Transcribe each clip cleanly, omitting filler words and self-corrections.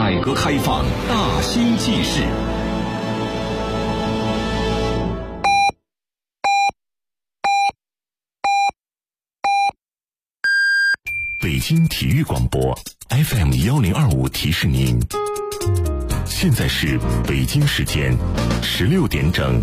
改革开放大兴纪事。北京体育广播 FM1025提示您，现在是北京时间16点整。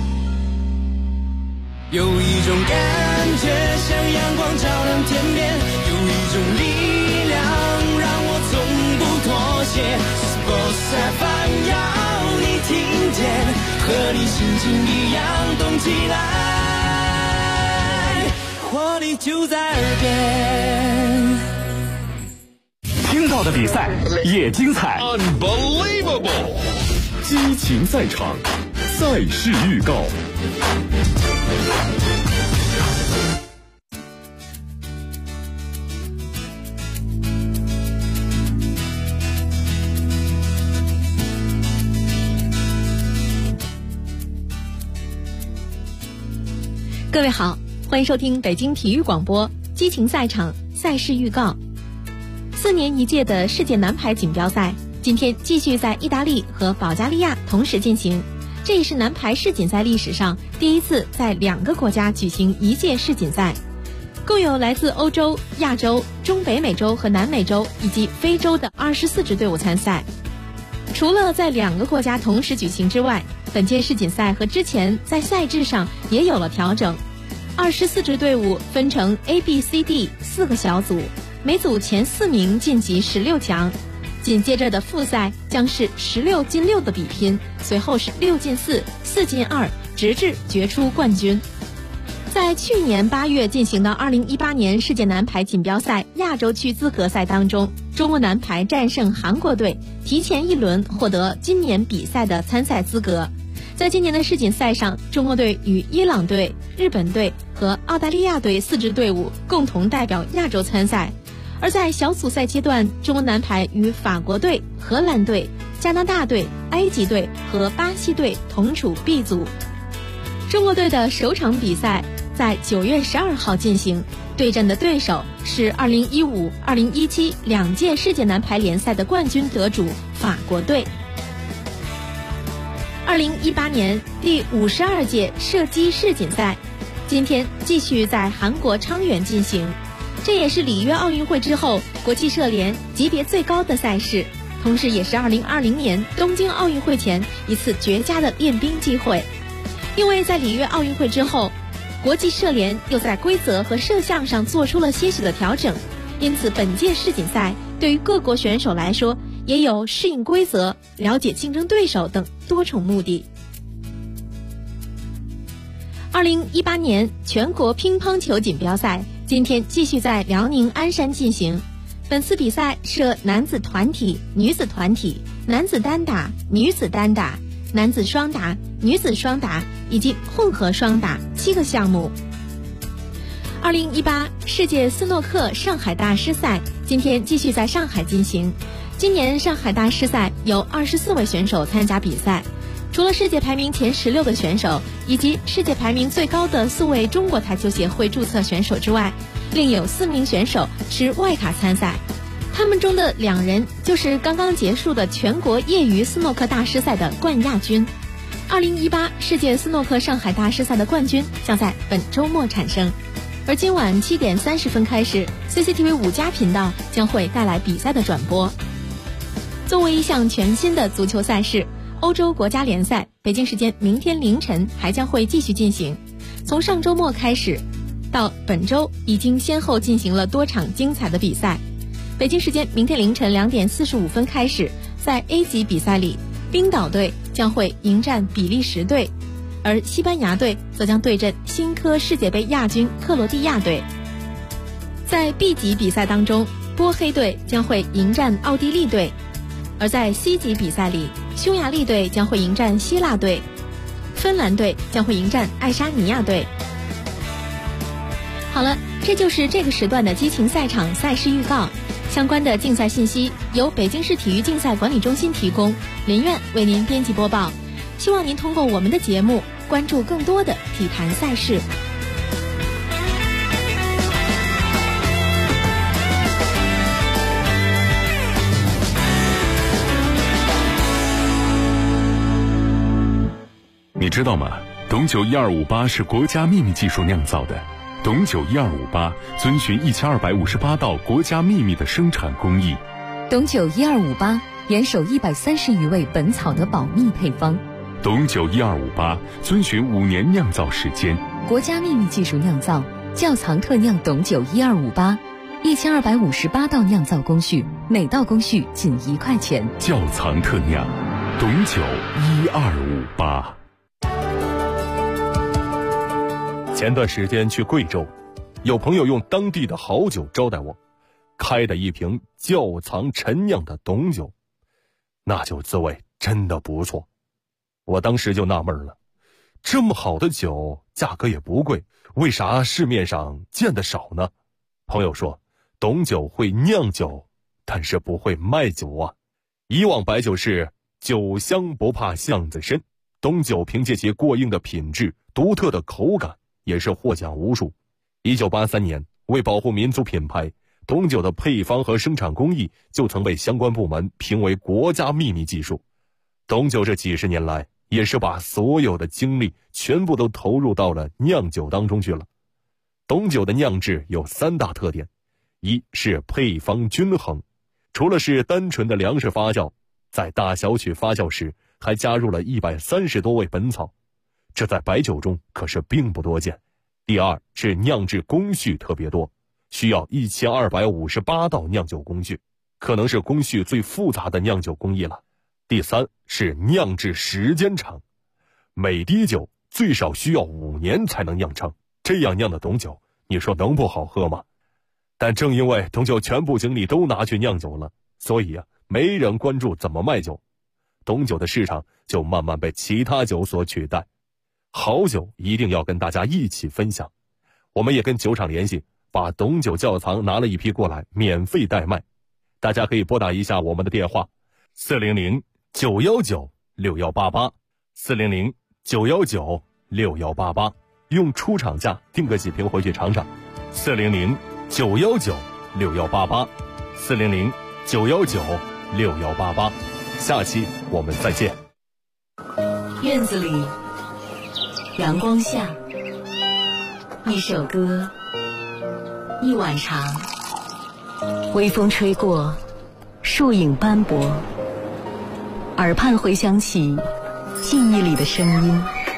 有一种感觉像阳光照亮天边，有一种力量让我从不妥协。Sports FM 要你听见，和你心情一样动起来，活力就在耳边。 听到的比赛也精彩 Unbelievable 激情赛场，赛事预告。 各位好，欢迎收听北京体育广播激情赛场赛事预告。4年一届的世界男排锦标赛今天继续在意大利和保加利亚同时进行，这也是男排世锦赛历史上第一次在2个国家举行一届世锦赛。共有来自欧洲、亚洲、中北美洲和南美洲以及非洲的24支队伍参赛。除了在2个国家同时举行之外，本届世锦赛和之前在赛制上也有了调整。24支队伍分成 A、B、C、D 4个小组，每组前4名晋级16强。紧接着的复赛将是16进6的比拼，随后是6进4、4进2，直至决出冠军。在去年8月进行的2018年世界男排锦标赛亚洲区资格赛当中，中国男排战胜韩国队，提前1轮获得今年比赛的参赛资格。在今年的世锦赛上，中国队与伊朗队、日本队和澳大利亚队4支队伍共同代表亚洲参赛。而在小组赛阶段，中国男排与法国队、荷兰队、加拿大队、埃及队和巴西队同处 B 组。中国队的首场比赛在9月12号进行，对阵的对手是2015、2017 2届世界男排联赛的冠军得主法国队。2018年第52届射击世锦赛今天继续在韩国昌原进行，这也是里约奥运会之后国际射联级别最高的赛事，同时也是2020年东京奥运会前一次绝佳的练兵机会。因为在里约奥运会之后，国际射联又在规则和射向上做出了些许的调整，因此本届世锦赛对于各国选手来说也有适应规则、了解竞争对手等多重目的。2018年全国乒乓球锦标赛今天继续在辽宁鞍山进行，本次比赛设男子团体、女子团体、男子单打、女子单打、男子双打、女子双打以及混合双打7个项目。2018世界斯诺克上海大师赛今天继续在上海进行。今年上海大师赛有24位选手参加比赛，除了世界排名前16的选手以及世界排名最高的4位中国台球协会注册选手之外，另有4名选手持外卡参赛。他们中的2人就是刚刚结束的全国业余斯诺克大师赛的冠亚军。2018世界斯诺克上海大师赛的冠军将在本周末产生。而今晚7点30分开始 ，CCTV 5+频道将会带来比赛的转播。作为一项全新的足球赛事，欧洲国家联赛北京时间明天凌晨还将会继续进行。从上周末开始到本周，已经先后进行了多场精彩的比赛。北京时间明天凌晨2点45分开始，在 A 级比赛里，冰岛队将会迎战比利时队，而西班牙队则将对阵新科世界杯亚军克罗地亚队。在 B 级比赛当中，波黑队将会迎战奥地利队，而在 C 级比赛里，匈牙利队将会迎战希腊队，芬兰队将会迎战爱沙尼亚队。好了，这就是这个时段的激情赛场赛事预告。相关的竞赛信息由北京市体育竞赛管理中心提供，林苑为您编辑播报。希望您通过我们的节目关注更多的体坛赛事。 知道吗？董酒1258是国家秘密技术酿造的。董酒1258遵循1258道国家秘密的生产工艺。 董酒1258严守130余位本草的保密配方。 董酒1258遵循5年酿造时间。 国家秘密技术酿造，窖藏特酿董酒1258，1258道酿造工序，每道工序仅1块钱。 窖藏特酿，董酒1258。 前段时间去贵州，有朋友用当地的好酒招待我，开的一瓶窖藏陈酿的董酒，那酒滋味真的不错。我当时就纳闷了，这么好的酒价格也不贵，为啥市面上见得少呢？朋友说，董酒会酿酒，但是不会卖酒啊。以往白酒是酒香不怕巷子深，董酒凭借其过硬的品质、独特的口感，也是获奖无数。1983年，为保护民族品牌，董酒的配方和生产工艺就曾被相关部门评为国家秘密技术。董酒这几十年来，也是把所有的精力全部都投入到了酿酒当中去了。董酒的酿制有3大特点：一是配方均衡，除了是单纯的粮食发酵，在大小曲发酵时还加入了130多味本草，这在白酒中可是并不多见。第二是酿制工序特别多，需要1258道酿酒工序，可能是工序最复杂的酿酒工艺了。第三是酿制时间长，每滴酒最少需要5年才能酿成，这样酿的董酒，你说能不好喝吗？但正因为董酒全部精力都拿去酿酒了，所以没人关注怎么卖酒，董酒的市场就慢慢被其他酒所取代。好酒一定要跟大家一起分享，我们也跟酒厂联系，把董酒窖藏拿了一批过来，免费代卖。大家可以拨打一下我们的电话400-919-6188，400-919-6188，用出厂价订个几瓶回去尝尝。400-919-6188，400-919-6188。下期我们再见。 院子里，阳光下，一首歌，一碗茶，微风吹过，树影斑驳，耳畔回响起记忆里的声音。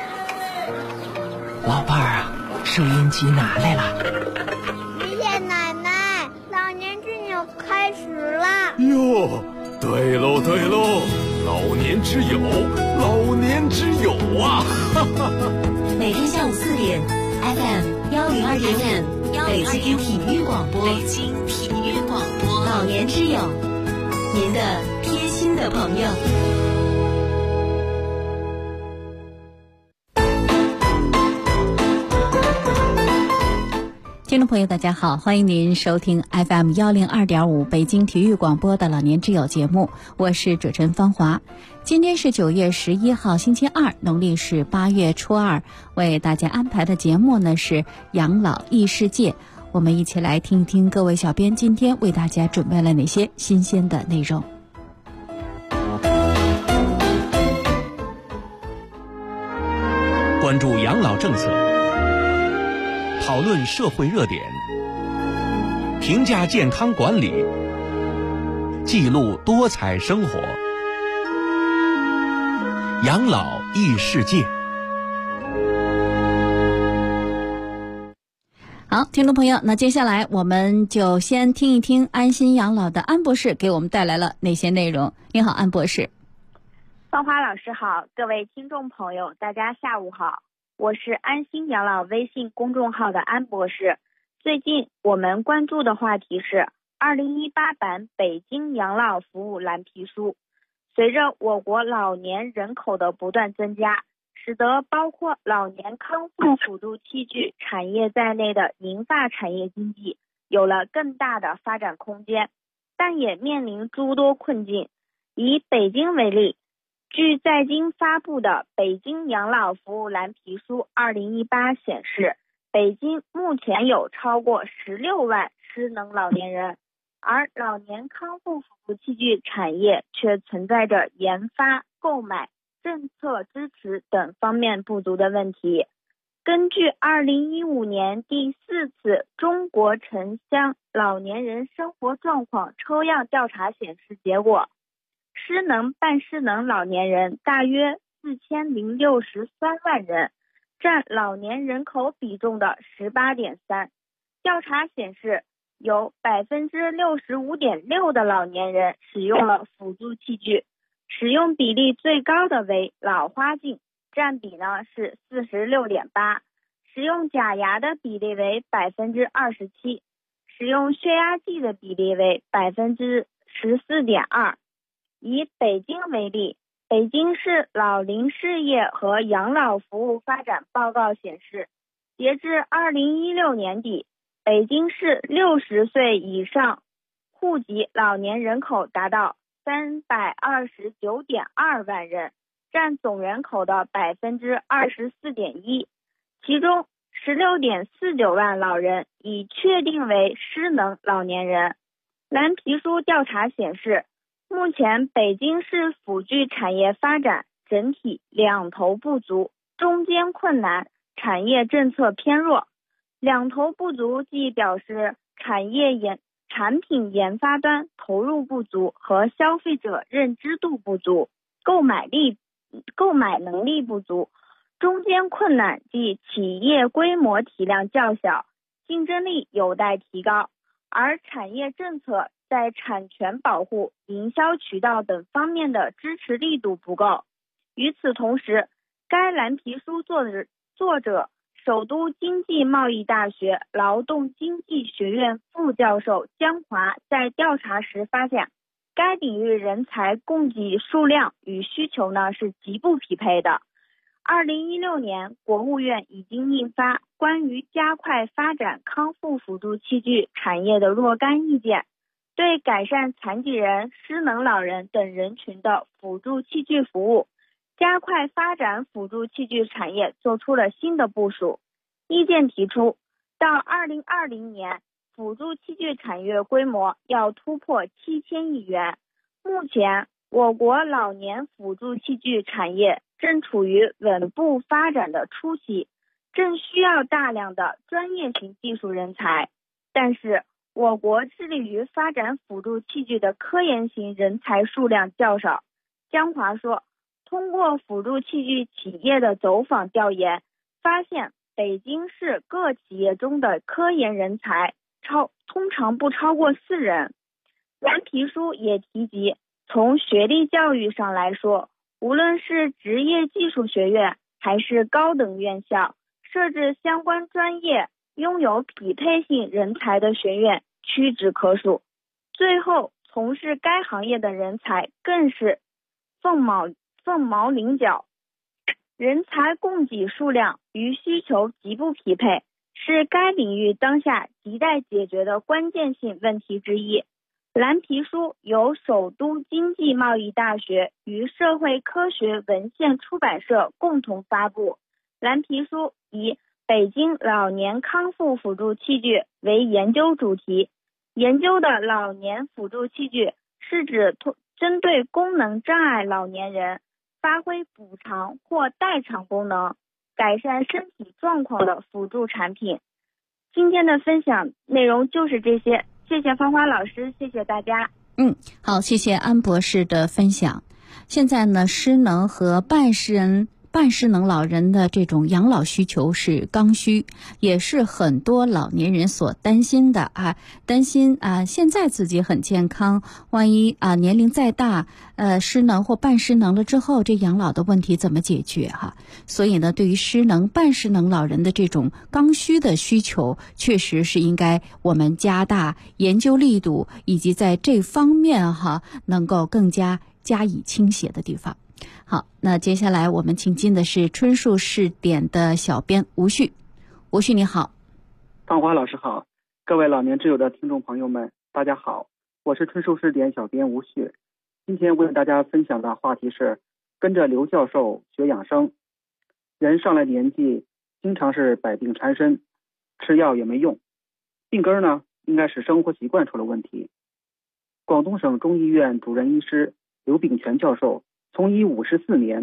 老伴儿啊，收音机拿来了。 爷爷奶奶，老年之友开始了。 哟，对喽对喽，老年之友，老年之友啊！ 每天下午4点 ，FM 102.5，北京体育广播，北京体育广播，老年之友，您的贴心的朋友。 听众朋友大家好，欢迎您收听 FM 102.5北京体育广播的老年之友节目，我是主持人芳华。今天是9月11号星期二，农历是8月初2，为大家安排的节目呢是养老异世界，我们一起来听一听各位小编今天为大家准备了哪些新鲜的内容。 关注养老政策，讨论社会热点，评价健康管理，记录多彩生活，养老异世界。 好，听众朋友，那接下来我们就先听一听安心养老的安博士给我们带来了哪些内容。你好，安博士。 芳华老师好，各位听众朋友，大家下午好，我是安心养老微信公众号的安博士。最近我们关注的话题是2018版北京养老服务蓝皮书。随着我国老年人口的不断增加，使得包括老年康复辅助器具产业在内的银发产业经济有了更大的发展空间，但也面临诸多困境。以北京为例，据在京发布的《北京养老服务蓝皮书2018》显示，北京目前有超过16万失能老年人，而老年康复辅助器具产业却存在着研发、购买、 政策支持等方面不足的问题。根据2015年第4次中国城乡老年人生活状况抽样调查显示结果，失能半失能老年人大约4063万人，占老年人口比重的 18.3%。 调查显示，有 65.6% 的老年人使用了辅助器具，使用比例最高的为老花镜，占比呢是 46.8%， 使用假牙的比例为 27%， 使用血压计的比例为 14.2%。 以北京为例，北京市老龄事业和养老服务发展报告显示，截至2016年底，北京市60岁以上户籍老年人口达到329.2万人，占总人口的 24.1%， 其中 16.49 万老人已确定为失能老年人。蓝皮书调查显示，目前北京市辅具产业发展整体两头不足，中间困难，产业政策偏弱。两头不足既表示产品研发端投入不足和消费者认知度不足，购买能力不足；中间困难即企业规模体量较小，竞争力有待提高，而产业政策在产权保护、营销渠道等方面的支持力度不够。与此同时，该蓝皮书作者首都经济贸易大学劳动经济学院副教授江华在调查时发现，该领域人才供给数量与需求呢是极不匹配的。2016年，国务院已经印发关于加快发展康复辅助器具产业的若干意见，对改善残疾人、失能老人等人群的辅助器具服务，加快发展辅助器具产业做出了新的部署。意见提出，到2020年，辅助器具产业规模要突破7000亿元。目前，我国老年辅助器具产业正处于稳步发展的初期，正需要大量的专业型技术人才。但是，我国致力于发展辅助器具的科研型人才数量较少。江华说，通过辅助器具企业的走访调研，发现北京市各企业中的科研人才通常不超过4人。蓝皮书也提及，从学历教育上来说，无论是职业技术学院还是高等院校，设置相关专业拥有匹配性人才的学院屈指可数。最后，从事该行业的人才更是凤毛麟角，人才供给数量与需求极不匹配，是该领域当下亟待解决的关键性问题之一。蓝皮书由首都经济贸易大学与社会科学文献出版社共同发布。蓝皮书以北京老年康复辅助器具为研究主题，研究的老年辅助器具是指针对功能障碍老年人发挥补偿或代偿功能、改善身体状况的辅助产品。今天的分享内容就是这些，谢谢芳华老师，谢谢大家。 好，谢谢安博士的分享。现在呢，失能和半失能老人的这种养老需求是刚需，也是很多老年人所担心的担心现在自己很健康，万一年龄再大失能或半失能了之后，这养老的问题怎么解决所以呢，对于失能半失能老人的这种刚需的需求，确实是应该我们加大研究力度，以及在这方面能够更加以倾斜的地方。好，那接下来我们请进的是春树试点的小编吴旭。吴旭你好。 芳华老师好，各位老年之友的听众朋友们大家好，我是春树试点小编吴旭。今天为大家分享的话题是跟着刘教授学养生。人上了年纪经常是百病缠身，吃药也没用，病根呢应该是生活习惯出了问题。广东省中医院主任医师刘炳全教授从医54年，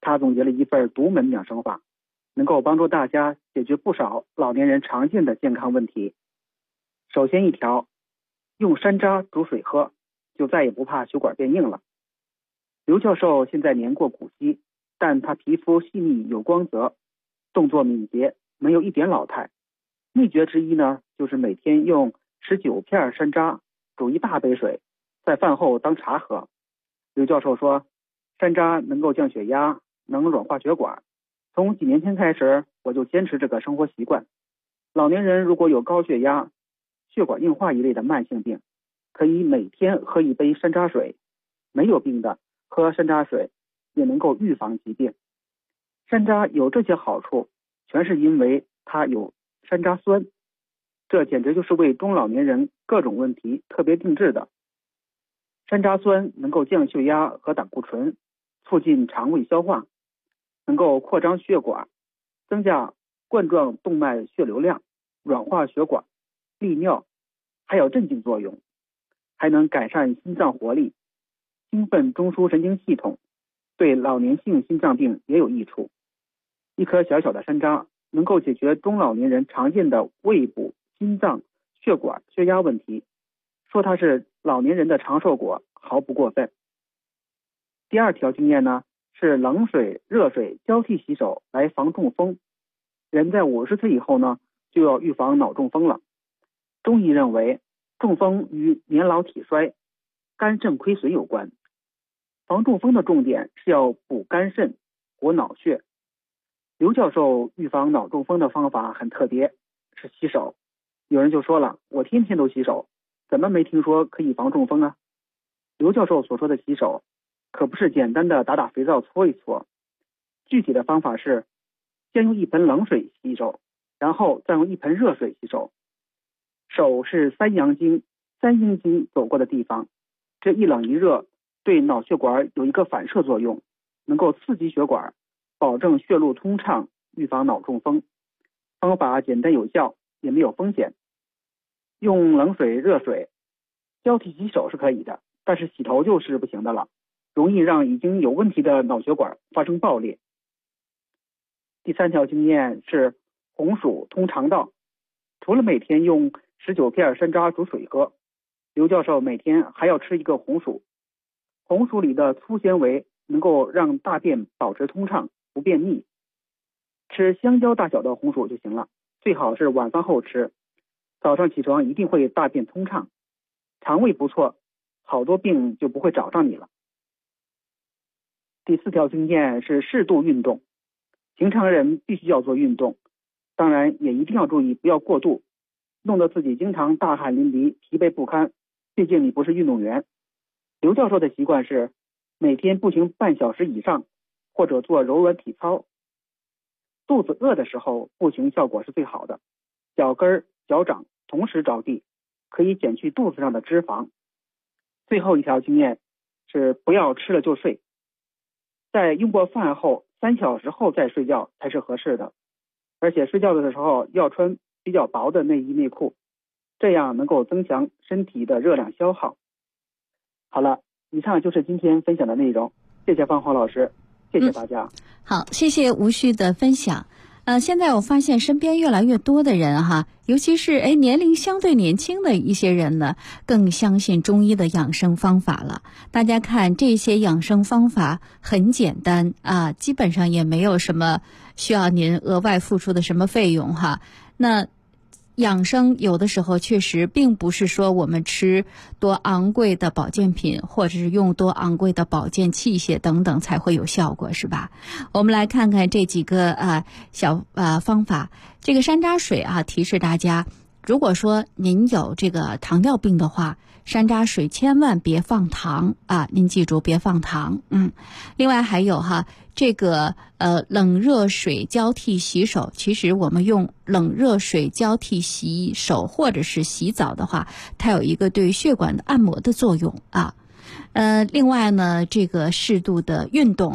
他总结了一份独门养生法，能够帮助大家解决不少老年人常见的健康问题。首先一条，用山楂煮水喝，就再也不怕血管变硬了。刘教授现在年过古稀，但他皮肤细腻有光泽，动作敏捷，没有一点老态。秘诀之一呢，就是每天用19片山楂煮一大杯水，在饭后当茶喝。刘教授说，山楂能够降血压，能软化血管。从几年前开始，我就坚持这个生活习惯。老年人如果有高血压、血管硬化一类的慢性病，可以每天喝一杯山楂水。没有病的喝山楂水也能够预防疾病。山楂有这些好处，全是因为它有山楂酸，这简直就是为中老年人各种问题特别定制的。山楂酸能够降血压和胆固醇，促进肠胃消化，能够扩张血管，增加冠状动脉血流量，软化血管，利尿，还有镇静作用，还能改善心脏活力，兴奋中枢神经系统，对老年性心脏病也有益处。一颗小小的山楂能够解决中老年人常见的胃部、心脏、血管、血压问题，说它是老年人的长寿果毫不过分。第二条经验呢，是冷水、热水交替洗手来防中风。人在50岁以后呢，就要预防脑中风了。中医认为，中风与年老体衰、肝肾亏损有关。防中风的重点是要补肝肾、活脑血。刘教授预防脑中风的方法很特别，是洗手。有人就说了，我天天都洗手，怎么没听说可以防中风啊？刘教授所说的洗手，可不是简单的打肥皂搓一搓。具体的方法是，先用一盆冷水洗手，然后再用一盆热水洗手。手是三阳经、三阴经走过的地方，这一冷一热对脑血管有一个反射作用，能够刺激血管，保证血路通畅，预防脑中风。方法简单有效，也没有风险。用冷水、热水交替洗手是可以的，但是洗头就是不行的了，容易让已经有问题的脑血管发生爆裂。第三条经验是红薯通肠道。除了每天用19片山楂煮水喝，刘教授每天还要吃一个红薯。红薯里的粗纤维能够让大便保持通畅，不便秘。吃香蕉大小的红薯就行了，最好是晚饭后吃。早上起床一定会大便通畅，肠胃不错，好多病就不会找上你了。第四条经验是适度运动。平常人必须要做运动，当然也一定要注意不要过度，弄得自己经常大汗淋漓、疲惫不堪，毕竟你不是运动员。刘教授的习惯是每天步行半小时以上，或者做柔软体操。肚子饿的时候步行效果是最好的，脚跟、脚掌同时着地，可以减去肚子上的脂肪。最后一条经验是不要吃了就睡，在用过饭后3小时后再睡觉才是合适的，而且睡觉的时候要穿比较薄的内衣内裤，这样能够增强身体的热量消耗。好了，以上就是今天分享的内容，谢谢方华老师，谢谢大家。 好，谢谢吴旭的分享。现在我发现身边越来越多的人哈，尤其是年龄相对年轻的一些人呢，更相信中医的养生方法了。大家看这些养生方法很简单啊，基本上也没有什么需要您额外付出的什么费用哈。那养生有的时候确实并不是说我们吃多昂贵的保健品或者是用多昂贵的保健器械等等才会有效果，是吧？我们来看看这几个小方法。这个山楂水啊，提示大家，如果说您有这个糖尿病的话，山楂水千万别放糖啊，您记住别放糖。另外还有这个冷热水交替洗手，其实我们用冷热水交替洗手或者是洗澡的话，它有一个对血管的按摩的作用啊。另外呢，这个适度的运动，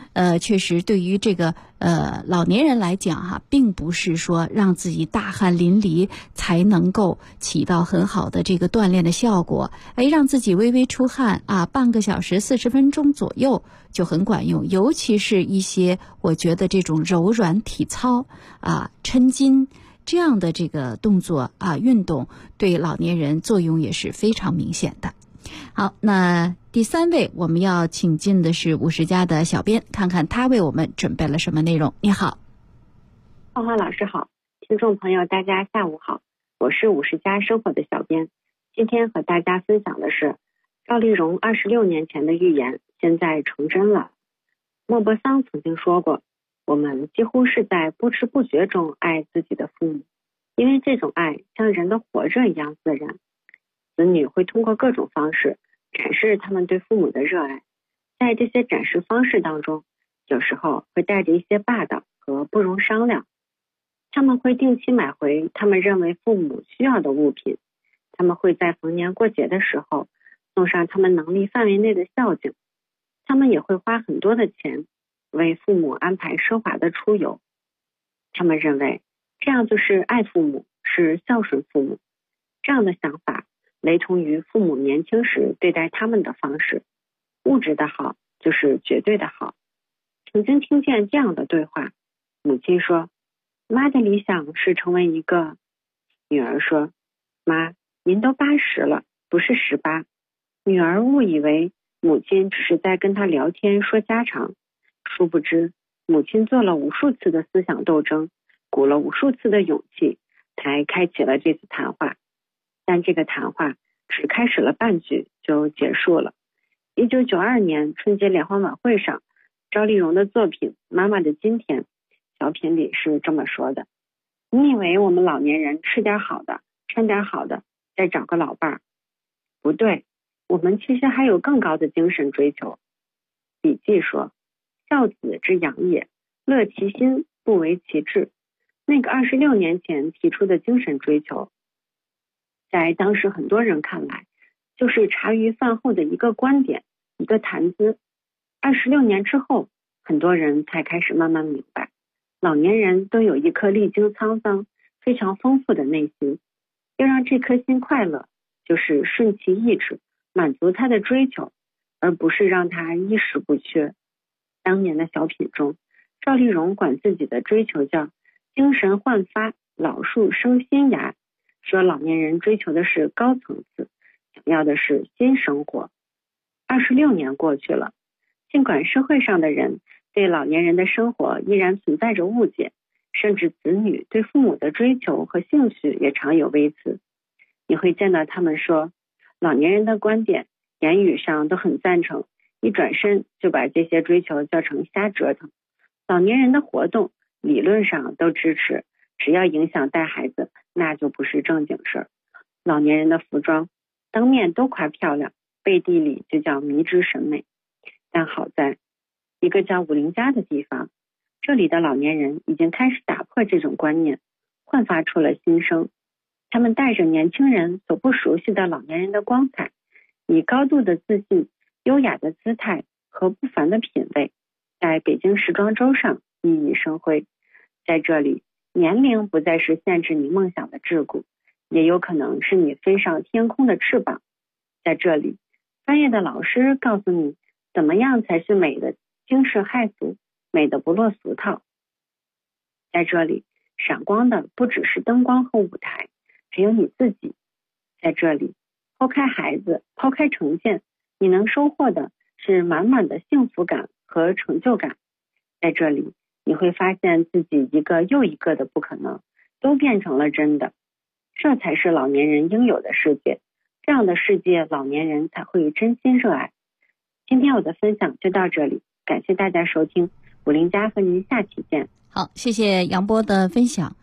确实对于这个老年人来讲哈，并不是说让自己大汗淋漓才能够起到很好的这个锻炼的效果。让自己微微出汗啊，半个小时40分钟左右就很管用。尤其是一些我觉得这种柔软体操啊、抻筋这样的这个动作啊运动，对老年人作用也是非常明显的。好，那第3位我们要请进的是50家的小编，看看他为我们准备了什么内容。你好。 花花老师好，听众朋友大家下午好，我是50家生活的小编。今天和大家分享的是赵丽蓉26年前的预言现在成真了。莫泊桑曾经说过，我们几乎是在不知不觉中爱自己的父母，因为这种爱像人的活着一样自然。子女会通过各种方式展示他们对父母的热爱，在这些展示方式当中，有时候会带着一些霸道和不容商量。他们会定期买回他们认为父母需要的物品，他们会在逢年过节的时候送上他们能力范围内的孝敬，他们也会花很多的钱为父母安排奢华的出游。他们认为这样就是爱父母，是孝顺父母。这样的想法雷同于父母年轻时对待他们的方式，物质的好就是绝对的好。曾经听见这样的对话，母亲说，妈的理想是成为一个。女儿说，妈，您都80了，不是18。女儿误以为母亲只是在跟她聊天说家常，殊不知母亲做了无数次的思想斗争，鼓了无数次的勇气，才开启了这次谈话。但这个谈话只开始了半句就结束了。1992年春节联欢晚会上，赵丽蓉的作品《妈妈的今天》小品里是这么说的，你以为我们老年人吃点好的，穿点好的，再找个老伴儿？不对，我们其实还有更高的精神追求。笔记说，孝子之养也，乐其心，不为其志。那个26年前提出的精神追求，在当时很多人看来就是茶余饭后的一个观点，一个谈资。26年之后，很多人才开始慢慢明白，老年人都有一颗历经沧桑非常丰富的内心，要让这颗心快乐，就是顺其意志，满足他的追求，而不是让他衣食不缺。当年的小品中，赵丽蓉管自己的追求叫精神焕发，老树生新芽，说老年人追求的是高层次，想要的是新生活。26年过去了，尽管社会上的人对老年人的生活依然存在着误解，甚至子女对父母的追求和兴趣也常有微词。你会见到他们说，老年人的观点言语上都很赞成，一转身就把这些追求叫成瞎折腾。老年人的活动理论上都支持，只要影响带孩子，那就不是正经事儿。老年人的服装当面都夸漂亮，背地里就叫迷之审美。但好在一个叫50家的地方，这里的老年人已经开始打破这种观念，焕发出了新生。他们带着年轻人所不熟悉的老年人的光彩，以高度的自信、优雅的姿态和不凡的品味，在北京时装周上熠熠生辉。在这里，年龄不再是限制你梦想的桎梏，也有可能是你飞上天空的翅膀。在这里，专业的老师告诉你怎么样才是美的惊世骇俗，美的不落俗套。在这里，闪光的不只是灯光和舞台，还有你自己。在这里，抛开孩子，抛开成见，你能收获的是满满的幸福感和成就感。在这里，你会发现自己一个又一个的不可能都变成了真的。这才是老年人应有的世界，这样的世界老年人才会真心热爱。今天我的分享就到这里，感谢大家收听，50家和您下期见。 好，谢谢杨波的分享。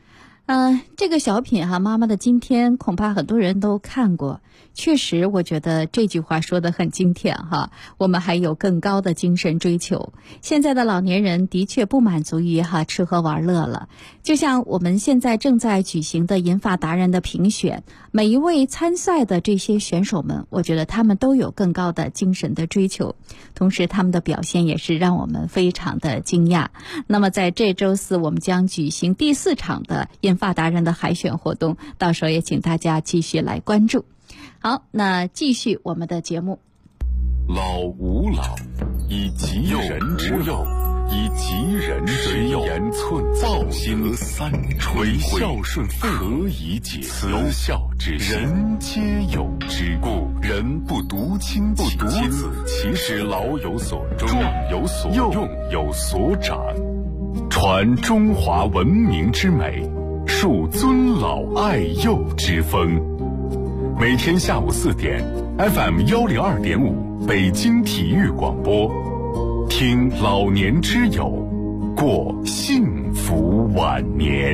这个小品哈，妈妈的今天恐怕很多人都看过。确实，我觉得这句话说得很精辟哈。我们还有更高的精神追求。现在的老年人的确不满足于吃喝玩乐了。就像我们现在正在举行的银发达人的评选，每一位参赛的这些选手们，我觉得他们都有更高的精神的追求，同时他们的表现也是让我们非常的惊讶。那么在这周四，我们将举行第4场的银发达人的海选活动，到时候也请大家继续来关注。好，那继续我们的节目。 老吾老以及人之幼，以及人之幼，言寸造心三垂孝顺何以解？慈孝之人皆有之，故人不独亲不独子，其实老有所终，壮有所用，有所长，传中华文明之美，树尊老爱幼之风。每天下午4点 FM 102.5北京体育广播，听老年之友，过幸福晚年。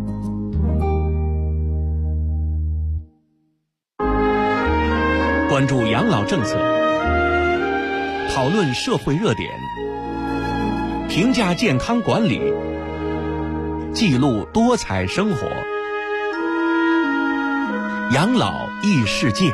关注养老政策，讨论社会热点，评价健康管理，记录多彩生活。养老异世界。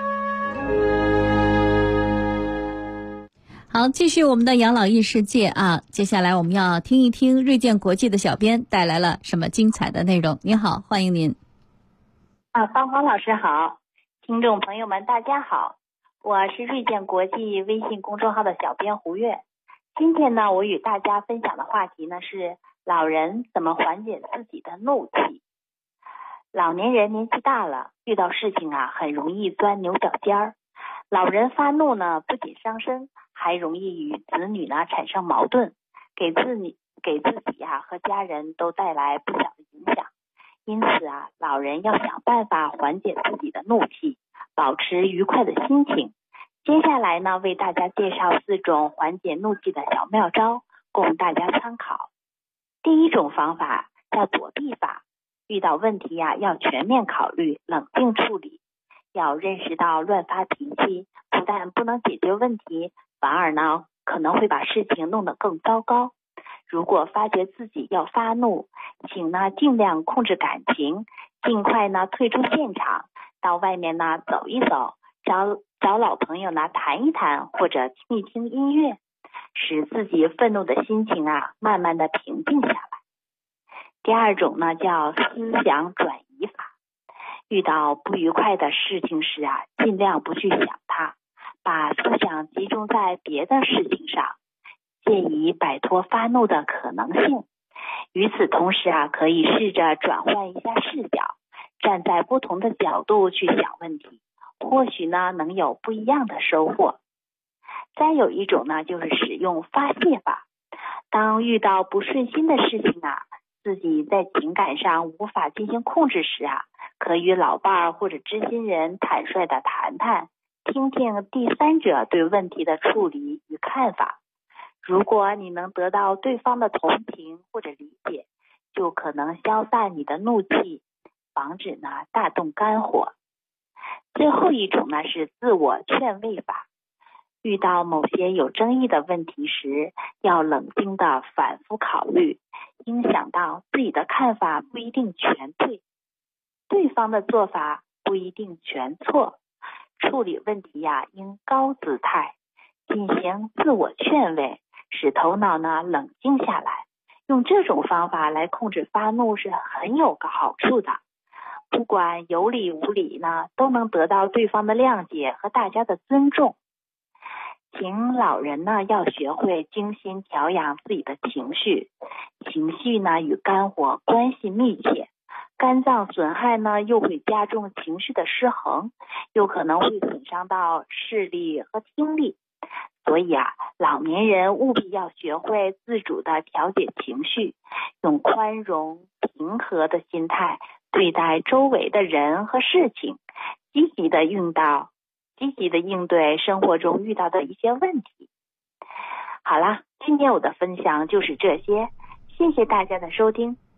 好，继续我们的养老异世界啊！接下来我们要听一听锐健国际的小编带来了什么精彩的内容。你好，欢迎您。 芳华老师好，听众朋友们大家好，我是锐健国际微信公众号的小编胡月。今天呢，我与大家分享的话题呢是老人怎么缓解自己的怒气。老年人年纪大了，遇到事情很容易钻牛角尖儿。老人发怒呢，不仅伤身，还容易与子女呢产生矛盾，给自己和家人都带来不小的影响。因此老人要想办法缓解自己的怒气，保持愉快的心情。接下来呢，为大家介绍4种缓解怒气的小妙招，供大家参考。第一种方法叫躲避法。遇到问题要全面考虑，冷静处理。要认识到乱发脾气不但不能解决问题，反而呢可能会把事情弄得更糟糕。如果发觉自己要发怒，请呢尽量控制感情，尽快呢退出现场，到外面呢走一走，找老朋友呢谈一谈，或者听一听音乐，使自己愤怒的心情慢慢的平静下来。第二种呢叫思想转移法。遇到不愉快的事情时尽量不去想它，把思想集中在别的事情上，借以摆脱发怒的可能性。与此同时可以试着转换一下视角，站在不同的角度去想问题，或许呢能有不一样的收获。再有一种呢就是使用发泄法。当遇到不顺心的事情自己在情感上无法进行控制时可与老伴儿或者知心人坦率地谈谈，听听第三者对问题的处理与看法。如果你能得到对方的同情或者理解，就可能消散你的怒气，防止呢大动肝火。最后一种呢是自我劝慰法。遇到某些有争议的问题时，要冷静地反复考虑，应想到自己的看法不一定全对，对方的做法不一定全错。处理问题应高姿态，进行自我劝慰，使头脑呢冷静下来。用这种方法来控制发怒是很有个好处的，不管有理无理呢，都能得到对方的谅解和大家的尊重。请老人呢要学会精心调养自己的情绪，情绪呢与肝火关系密切，肝脏损害呢又会加重情绪的失衡，有可能会损伤到视力和听力。所以老年人务必要学会自主的调节情绪，用宽容平和的心态对待周围的人和事情，积极的应对生活中遇到的一些问题。好啦，今天我的分享就是这些，谢谢大家的收听，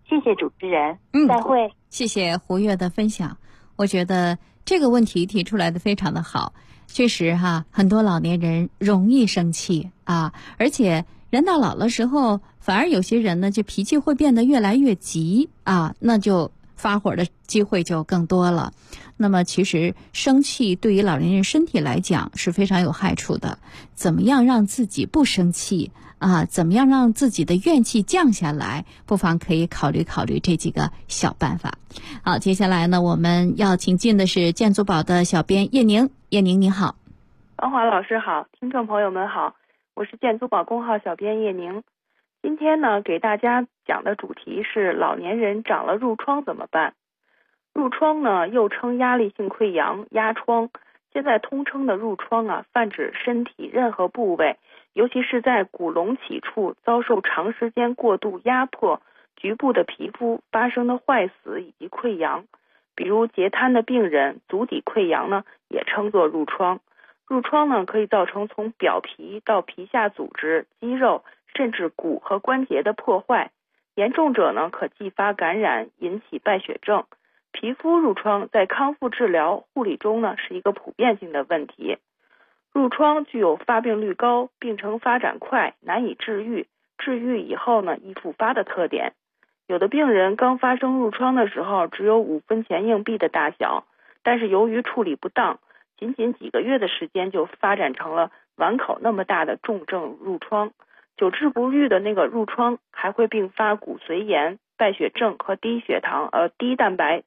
谢谢主持人，再会。 谢谢胡月的分享。我觉得这个问题提出来的非常的好，确实哈，很多老年人容易生气啊，而且人到老的时候，反而有些人呢，就脾气会变得越来越急啊，那就发火的机会就更多了。那么其实生气对于老年人身体来讲是非常有害处的，怎么样让自己不生气啊？怎么样让自己的怨气降下来？不妨可以考虑考虑这几个小办法。好，接下来呢，我们要请进的是建筑宝的小编叶宁。叶宁你好。 王华老师好，听众朋友们好，我是建筑宝公号小编叶宁。今天呢，给大家讲的主题是老年人长了褥疮怎么办？褥疮呢，又称压力性溃疡、压疮，现在通称的褥疮啊，泛指身体任何部位，尤其是在骨隆起处遭受长时间过度压迫，局部的皮肤发生的坏死以及溃疡。比如截瘫的病人，足底溃疡呢，也称作褥疮。褥疮呢，可以造成从表皮到皮下组织、肌肉，甚至骨和关节的破坏。严重者呢，可继发感染，引起败血症。皮肤褥疮在康复治疗护理中呢，是一个普遍性的问题。褥疮具有发病率高、病程发展快、难以治愈，治愈以后呢易复发的特点。有的病人刚发生褥疮的时候只有5分钱硬币的大小，但是由于处理不当，仅仅几个月的时间就发展成了碗口那么大的重症褥疮。久治不愈的那个褥疮还会并发骨髓炎、败血症和低血蛋白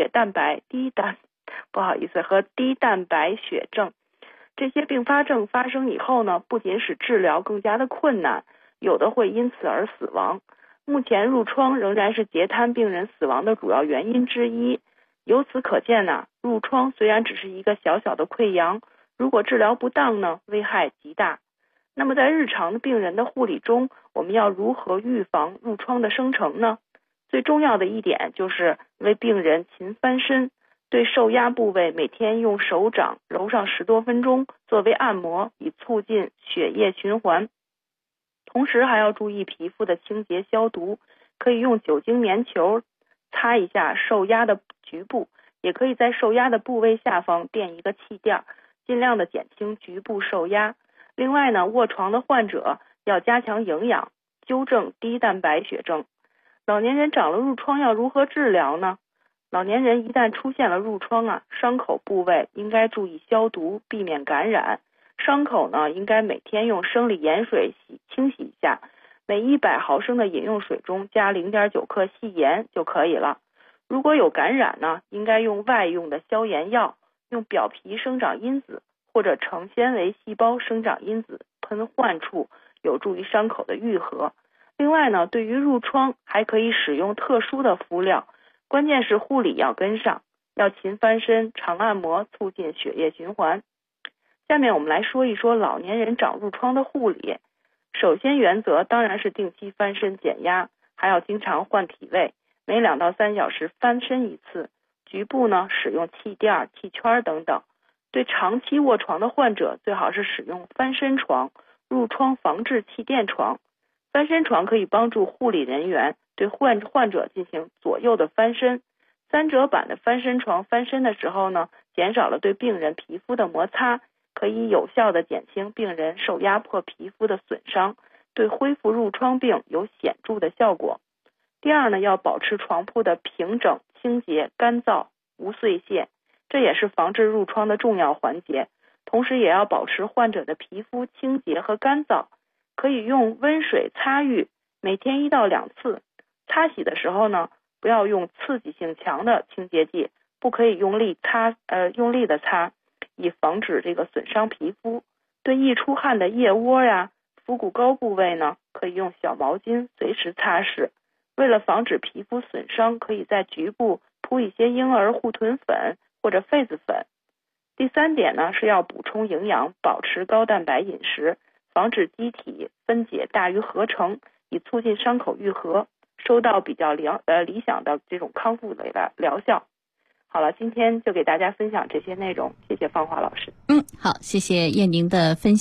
血症。这些并发症发生以后呢，不仅使治疗更加的困难，有的会因此而死亡。目前褥疮仍然是截瘫病人死亡的主要原因之一。由此可见呢，褥疮虽然只是一个小小的溃疡，如果治疗不当呢，危害极大。那么在日常的病人的护理中，我们要如何预防褥疮的生成呢？最重要的一点就是为病人勤翻身，对受压部位每天用手掌揉上10多分钟作为按摩，以促进血液循环。同时还要注意皮肤的清洁消毒，可以用酒精棉球擦一下受压的局部，也可以在受压的部位下方垫一个气垫，尽量的减轻局部受压。另外呢，卧床的患者要加强营养，纠正低蛋白血症。老年人长了褥疮要如何治疗呢？老年人一旦出现了褥疮啊，伤口部位应该注意消毒，避免感染。伤口呢，应该每天用生理盐水清洗一下，每100毫升的饮用水中加0.9克细盐就可以了。如果有感染呢，应该用外用的消炎药，用表皮生长因子或者成纤维细胞生长因子喷患处，有助于伤口的愈合。另外呢，对于褥疮还可以使用特殊的敷料，关键是护理要跟上，要勤翻身、常按摩，促进血液循环。下面我们来说一说老年人长褥疮的护理。首先原则当然是定期翻身减压，还要经常换体位，每2到3小时翻身一次。局部呢，使用气垫、气圈等等。对长期卧床的患者，最好是使用翻身床、褥疮防治气垫床。翻身床可以帮助护理人员对患者进行左右的翻身。3折板的翻身床翻身的时候呢，减少了对病人皮肤的摩擦，可以有效的减轻病人受压迫皮肤的损伤，对恢复褥疮病有显著的效果。第二呢，要保持床铺的平整、清洁、干燥，无碎屑，这也是防治褥疮的重要环节。同时也要保持患者的皮肤清洁和干燥，可以用温水擦浴，每天1到2次。擦洗的时候呢，不要用刺激性强的清洁剂，不可以用力的擦，以防止这个损伤皮肤。对易出汗的腋窝呀、腹股沟部位呢，可以用小毛巾随时擦拭。为了防止皮肤损伤，可以在局部铺一些婴儿护臀粉或者痱子粉。第3点呢，是要补充营养，保持高蛋白饮食，防止机体分解大于合成，以促进伤口愈合，收到比较理想的这种康复的疗效。好了，今天就给大家分享这些内容，谢谢芳华老师。 好，谢谢叶宁的分享。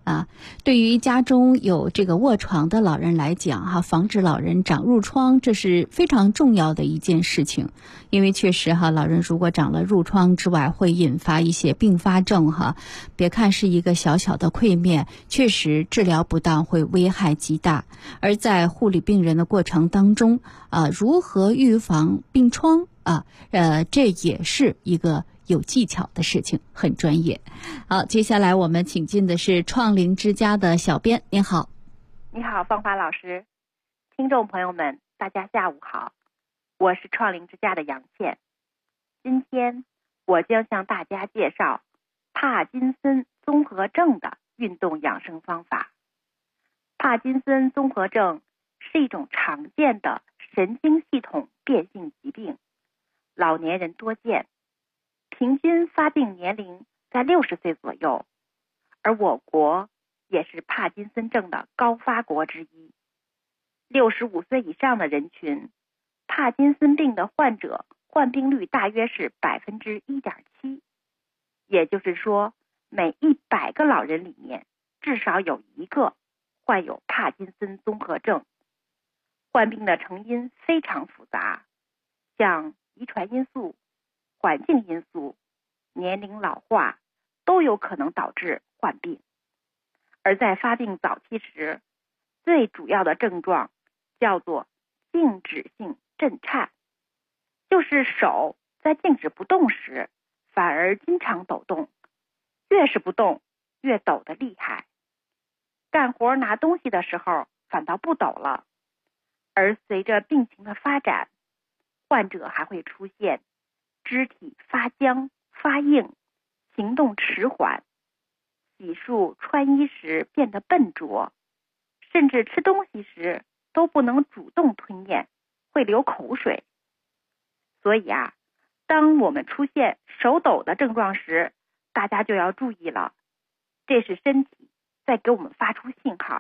对于家中有这个卧床的老人来讲防止老人长褥疮，这是非常重要的一件事情。因为确实老人如果长了褥疮之外，会引发一些并发症别看是一个小小的溃灭，确实治疗不当会危害极大。而在护理病人的过程当中如何预防病疮这也是一个有技巧的事情，很专业。好，接下来我们请进的是创灵之家的小编。您好。 你好，芳华老师，听众朋友们，大家下午好，我是创灵之家的杨倩。今天我将向大家介绍帕金森综合症的运动养生方法。帕金森综合症是一种常见的神经系统变性疾病，老年人多见，平均发病年龄在60岁左右，而我国也是帕金森症的高发国之一。65岁以上的人群，帕金森病的患者患病率大约是 1.7%， 也就是说每100个老人里面至少有1个患有帕金森综合症。患病的成因非常复杂，像遗传因素、环境因素、年龄老化都有可能导致患病。而在发病早期时，最主要的症状叫做静止性震颤，就是手在静止不动时反而经常抖动，越是不动越抖得厉害。干活拿东西的时候反倒不抖了。而随着病情的发展，患者还会出现肢体发僵、发硬，行动迟缓，洗漱穿衣时变得笨拙，甚至吃东西时都不能主动吞咽，会流口水。所以当我们出现手抖的症状时，大家就要注意了，这是身体在给我们发出信号。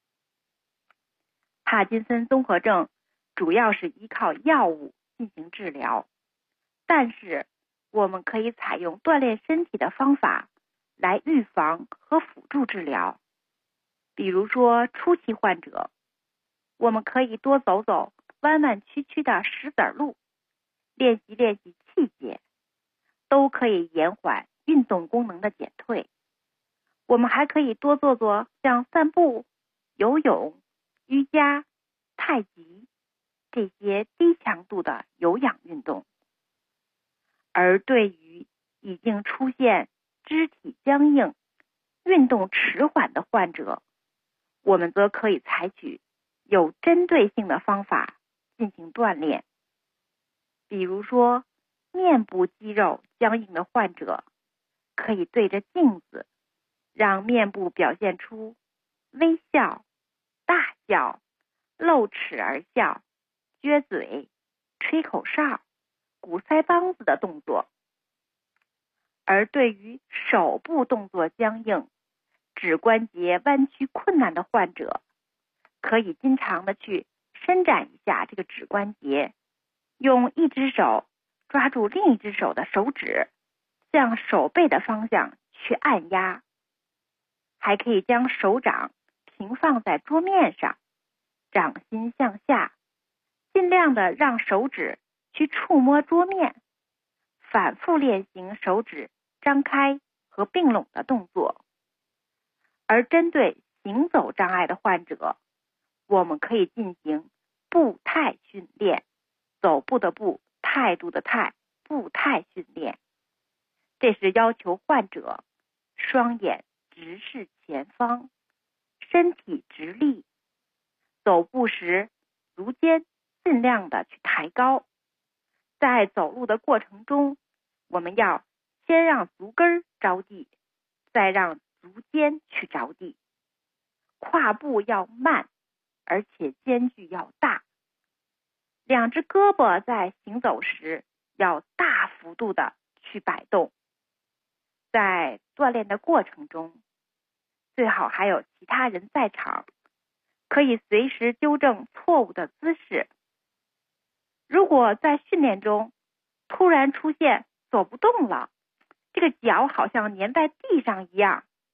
帕金森综合症主要是依靠药物进行治疗，但是我们可以采用锻炼身体的方法来预防和辅助治疗。比如说初期患者，我们可以多走走弯弯曲曲的石子路，练习练习气节，都可以延缓运动功能的减退。我们还可以多做做像散步、游泳、瑜伽、太极这些低强度的有氧运动。而对于已经出现肢体僵硬、运动迟缓的患者，我们则可以采取有针对性的方法进行锻炼。比如说面部肌肉僵硬的患者，可以对着镜子让面部表现出微笑、大笑、露齿而笑、撅嘴、吹口哨、鼓腮帮子的动作。而对于手部动作僵硬、指关节弯曲困难的患者，可以经常的去伸展一下这个指关节，用一只手抓住另一只手的手指，向手背的方向去按压。还可以将手掌平放在桌面上，掌心向下，尽量的让手指去触摸桌面，反复练习手指张开和并拢的动作。而针对行走障碍的患者，我们可以进行步态训练，走步的步，态度的态，步态训练。这是要求患者双眼直视前方，身体直立，走步时足尖尽量的去抬高。在走路的过程中，我们要先让足跟着地，再让足尖去着地。跨步要慢，而且间距要大。两只胳膊在行走时要大幅度的去摆动。在锻炼的过程中，最好还有其他人在场，可以随时纠正错误的姿势。如果在训练中突然出现走不动了，这个脚好像粘在地上一样，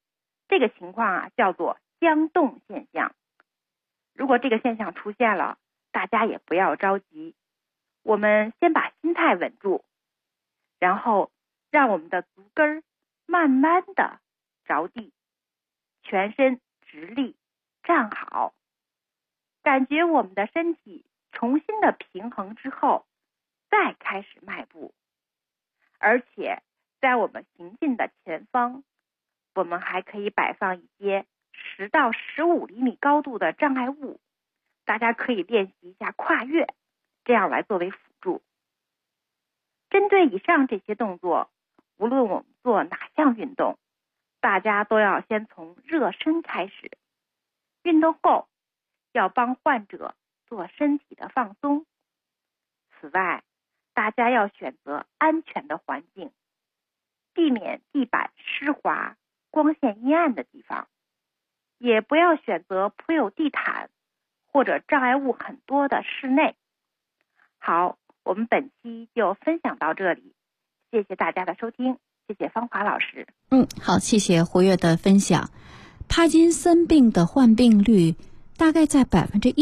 这个情况叫做僵冻现象。如果这个现象出现了，大家也不要着急，我们先把心态稳住，然后让我们的足跟慢慢的着地，全身直立站好，感觉我们的身体重新的平衡之后，再开始迈步。而且在我们行进的前方，我们还可以摆放一些10到15厘米高度的障碍物，大家可以练习一下跨越，这样来作为辅助。针对以上这些动作，无论我们做哪项运动，大家都要先从热身开始。运动后要帮患者做身体的放松。此外，大家要选择安全的环境，避免地板湿滑、光线阴暗的地方，也不要选择铺有地毯或者障碍物很多的室内。好，我们本期就分享到这里，谢谢大家的收听，谢谢芳华老师。 好，谢谢胡月的分享。帕金森病的患病率大概在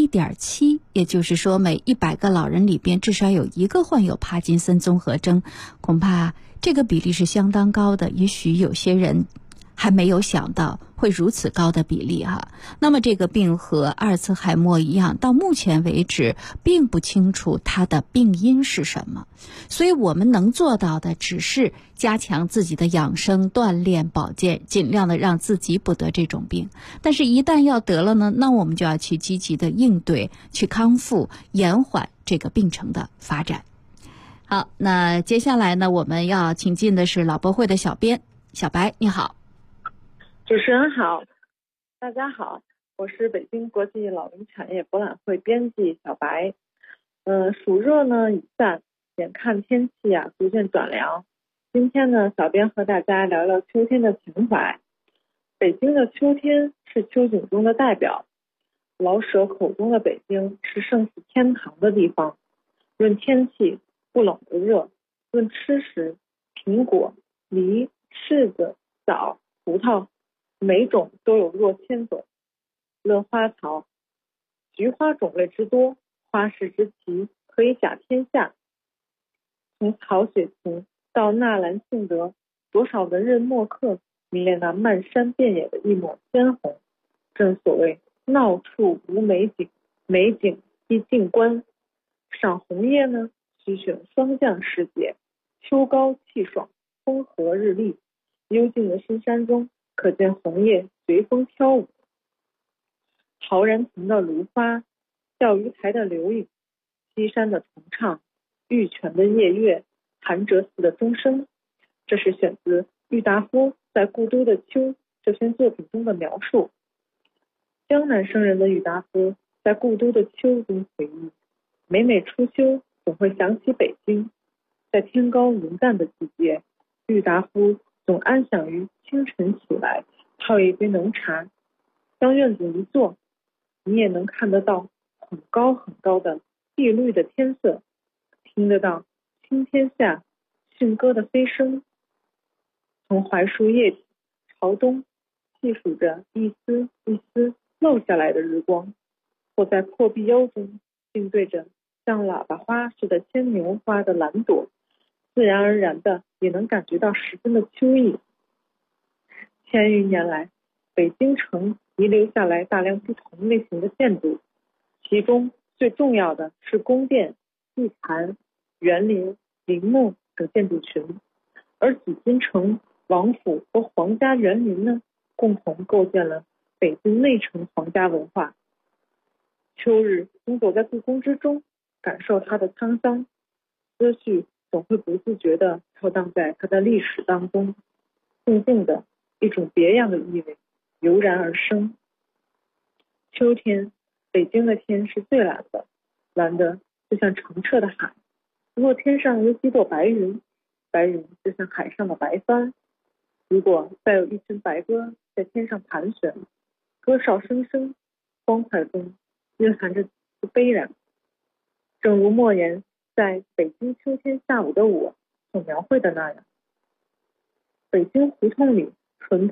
1.7%，也就是说每100个老人里边至少有1个患有帕金森综合征，恐怕这个比例是相当高的，也许有些人还没有想到会如此高的比例哈。那么这个病和阿尔茨海默一样，到目前为止并不清楚它的病因是什么，所以我们能做到的只是加强自己的养生、锻炼、保健，尽量的让自己不得这种病。但是一旦要得了呢，那我们就要去积极的应对，去康复，延缓这个病程的发展。好，那接下来呢，我们要请进的是老博会的小编小白，你好。 主持人好，大家好，我是北京国际老龄产业博览会编辑小白。暑热呢已散，眼看天气逐渐转凉。今天呢，小编和大家聊聊秋天的情怀。北京的秋天是秋景中的代表，老舍口中的北京是胜似天堂的地方。论天气，不冷不热；论吃食，苹果、梨、柿子、枣、葡萄每种都有若千种。论花草，菊花种类之多，花市之奇，可以甲天下。从曹雪芹到纳兰性德，多少文人墨客迷恋那漫山遍野的一抹鲜红。正所谓闹处无美景，美景必静观。赏红叶呢，需选霜降时节，秋高气爽，风和日丽，幽静的深山中可见红叶随风飘舞。陶然亭的芦花，钓鱼台的柳影，西山的重唱，玉泉的夜月，潭柘寺的钟声，这是选自郁达夫在《故都的秋》这篇作品中的描述。江南生人的郁达夫在《故都的秋》中回忆，每每初秋总会想起北京。在天高云淡的季节，郁达夫总安享于清晨起来泡一杯浓茶，向院子一坐，你也能看得到很高很高的碧绿的天色，听得到青天下驯鸽的飞声。从槐树叶底朝东细数着一丝一丝漏下来的日光，或在破壁腰中静对着像喇叭花似的牵牛花的蓝朵，自然而然的也能感觉到十分的秋意。千余年来，北京城遗留下来大量不同类型的建筑，其中最重要的是宫殿、祭坛、园林、陵墓等建筑群，而紫禁城、王府和皇家园林呢，共同构建了北京内城皇家文化。秋日行走在故宫之中，感受它的沧桑，思绪总会不自觉地飘荡在它的历史当中，静静的一种别样的意味油然而生。秋天，北京的天是最蓝的，蓝的就像澄澈的海。如果天上有几朵白云，白云就像海上的白帆。如果再有一群白鸽在天上盘旋，歌哨声声，欢快中蕴含着悲然。正如莫言在《北京秋天下午的我》所描绘的那样，北京胡同里淳朴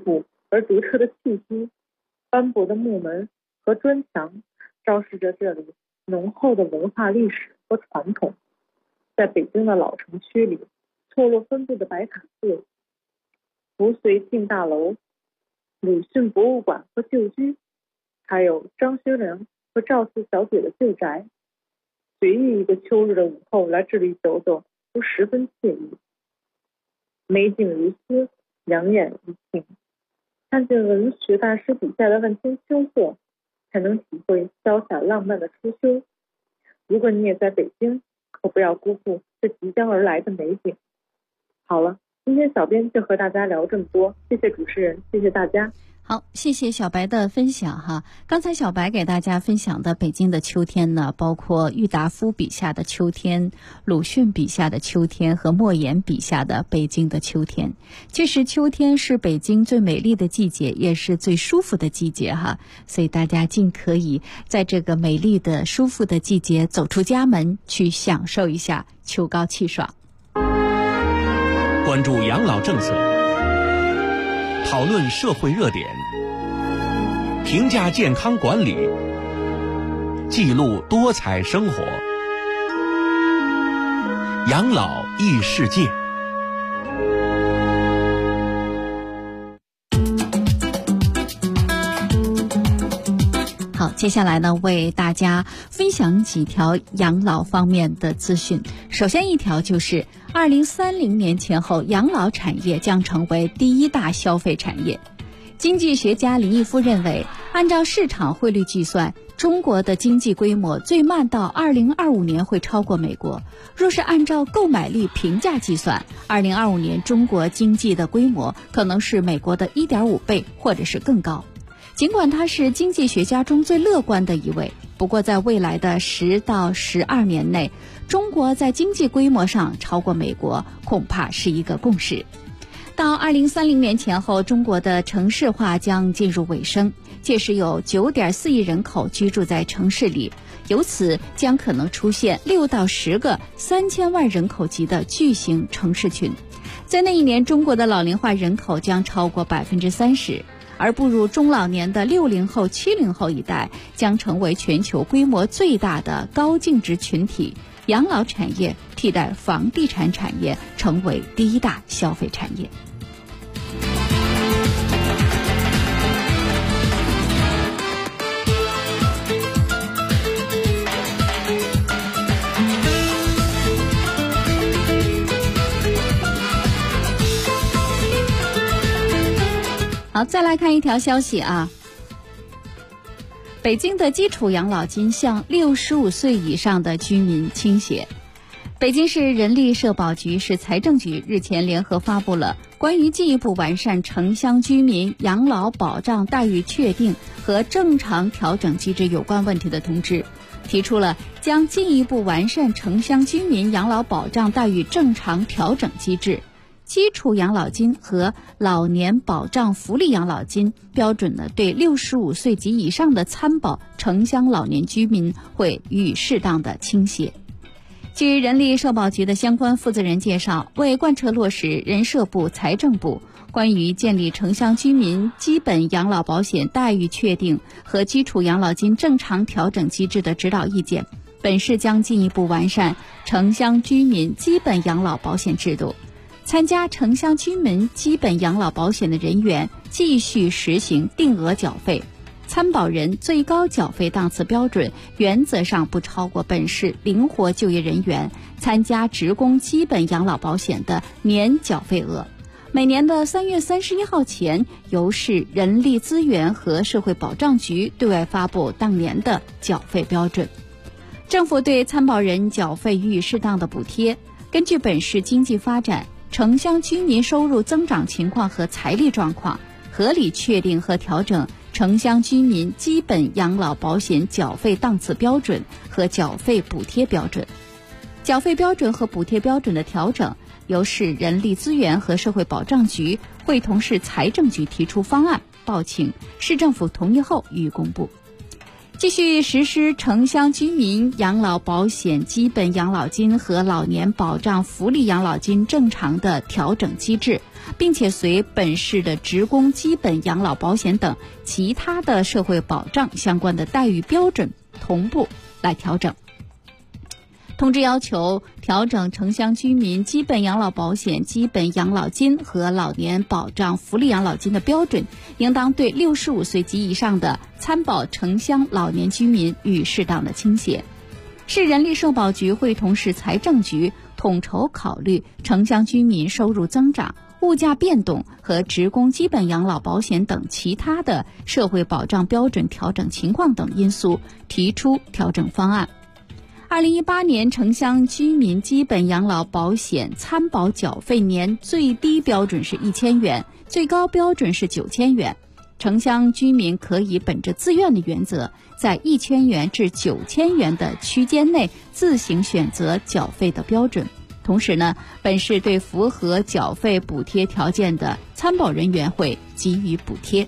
而独特的气息。斑驳的木门和砖墙昭示着这里浓厚的文化历史和传统。在北京的老城区里，错落分布的白塔寺、扶绥庆大楼、鲁迅博物馆和旧居，还有张学良和赵四小姐的旧宅，随意一个秋日的午后来这里走走都十分惬意。美景如丝，养眼怡情，看见文学大师笔下的万千秋色，才能体会潇洒浪漫的初秋。如果你也在北京，可不要辜负这即将而来的美景。好了，今天小编就和大家聊这么多，谢谢主持人，谢谢大家。 好，谢谢小白的分享哈。刚才小白给大家分享的北京的秋天呢，包括郁达夫笔下的秋天、鲁迅笔下的秋天和莫言笔下的北京的秋天。其实秋天是北京最美丽的季节，也是最舒服的季节哈。所以大家尽可以在这个美丽的、舒服的季节走出家门，去享受一下秋高气爽。 关注养老政策，讨论社会热点，评价健康管理，记录多彩生活，养老异世界。 好，接下来呢，为大家分享几条养老方面的资讯。首先一条就是2030年前后，养老产业将成为第一大消费产业。经济学家林毅夫认为，按照市场汇率计算，中国的经济规模最慢到2025年会超过美国。若是按照购买力评价计算，2025年中国经济的规模可能是美国的 1.5 倍或者是更高。尽管他是经济学家中最乐观的一位，不过在未来的10到12年内，中国在经济规模上超过美国恐怕是一个共识。到2030年前后，中国的城市化将进入尾声，届时有9.4亿人口居住在城市里，由此将可能出现6到10个3000万人口级的巨型城市群。在那一年，中国的老龄化人口将超过30%。而步入中老年的60后、70后一代将成为全球规模最大的高净值群体，养老产业替代房地产产业成为第一大消费产业。好，再来看一条消息啊。北京的基础养老金向65岁以上的居民倾斜。北京市人力社保局、市财政局日前联合发布了关于进一步完善城乡居民养老保障待遇确定和正常调整机制有关问题的通知，提出了将进一步完善城乡居民养老保障待遇正常调整机制。基础养老金和老年保障福利养老金标准呢，对65岁及以上的参保城乡老年居民会予以适当的倾斜。据人力社保局的相关负责人介绍，为贯彻落实人社部、财政部关于建立城乡居民基本养老保险待遇确定和基础养老金正常调整机制的指导意见，本市将进一步完善城乡居民基本养老保险制度。参加城乡居民基本养老保险的人员继续实行定额缴费，参保人最高缴费档次标准原则上不超过本市灵活就业人员参加职工基本养老保险的年缴费额。每年的3月31号前，由市人力资源和社会保障局对外发布当年的缴费标准。政府对参保人缴费予以适当的补贴，根据本市经济发展、城乡居民收入增长情况和财力状况，合理确定和调整城乡居民基本养老保险缴费档次标准和缴费补贴标准。缴费标准和补贴标准的调整，由市人力资源和社会保障局会同市财政局提出方案，报请市政府同意后予以公布。 继续实施城乡居民养老保险基本养老金和老年保障福利养老金正常的调整机制，并且随本市的职工基本养老保险等其他的社会保障相关的待遇标准同步来调整。通知要求，调整城乡居民基本养老保险基本养老金和老年保障福利养老金的标准，应当对65岁及以上的参保城乡老年居民予适当的倾斜。市人力社保局会同市财政局统筹考虑城乡居民收入增长、物价变动和职工基本养老保险等其他的社会保障标准调整情况等因素，提出调整方案。2018年城乡居民基本养老保险参保缴费年最低标准是1000元，最高标准是9000元。城乡居民可以本着自愿的原则，在1000元至9000元的区间内自行选择缴费的标准。同时呢，本市对符合缴费补贴条件的参保人员会给予补贴。